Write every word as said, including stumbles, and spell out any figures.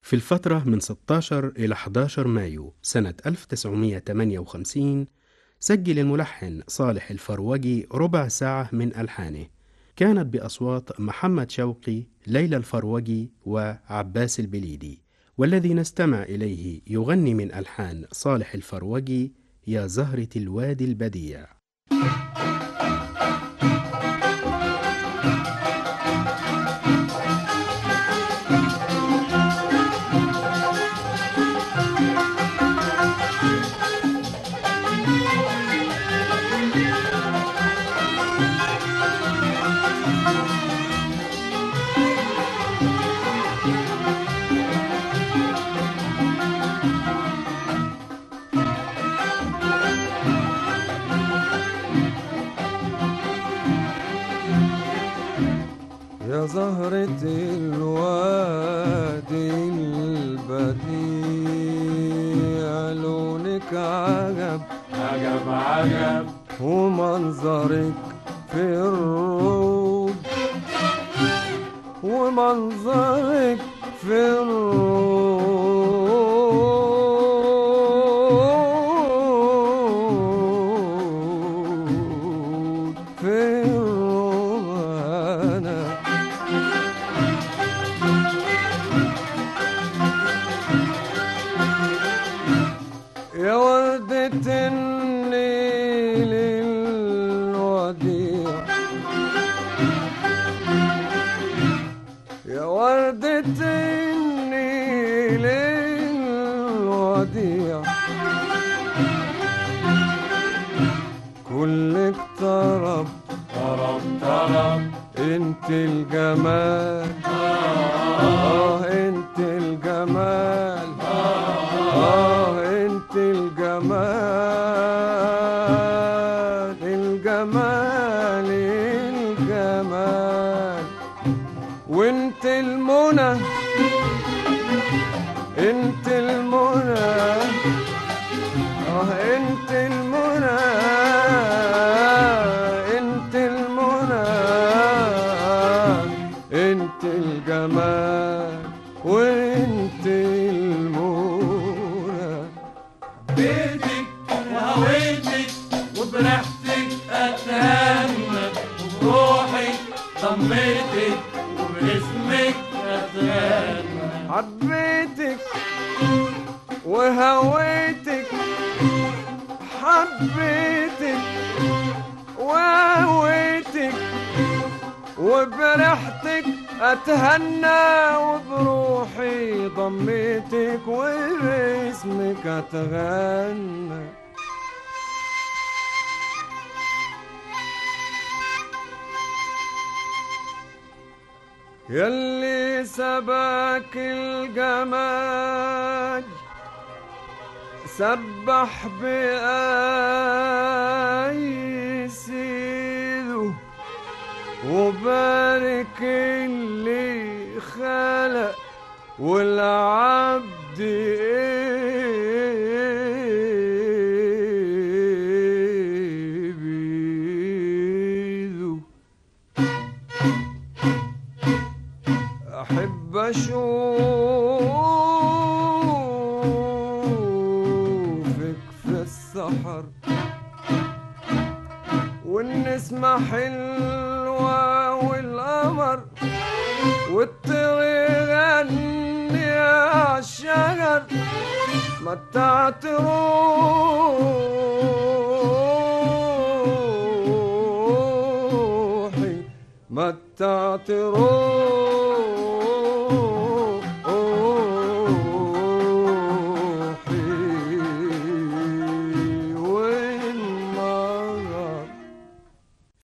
في الفترة من ستة عشر إلى أحد عشر مايو سنة ألف وتسعمائة وثمانية وخمسين سجل الملحن صالح الفروجي ربع ساعة من ألحانه، كانت بأصوات محمد شوقي، ليلى الفروجي وعباس البليدي، والذي نستمع إليه يغني من ألحان صالح الفروجي يا زهرة الوادي البديع. يا زهرة الوادي البديع، لونك عجب عجب عجب، ومنظرك في الروض، ومنظرك في الروض، في الروض. يا وردة النيل الوديع، يا وردة النيل الوديع، كلك طرب طرب طرب، انت الجمال، اه انت الجمال، اه انت الجمال، الجمال الجمال، وانت المنى، انت المنى، اه انت المنى، انت المنى، انت الجمال وانت المنى. بيتك وهويتك وبريحتك اتهنى، وبروحي ضميتك وباسمك اتغنى. حبيتك وهويتك، حبيتك وهويتك، وبريحتك اتهنى، وبروحي ضميتك وباسمك اتغنى. يلي سباك الجمال سبح بأي سيده، وبارك اللي خلق والعبد بيده. أحب أشوفك في السحر، والنسمة حلوة والقمر، والطير يغني عالشجر، متعت روحي، متعت روحي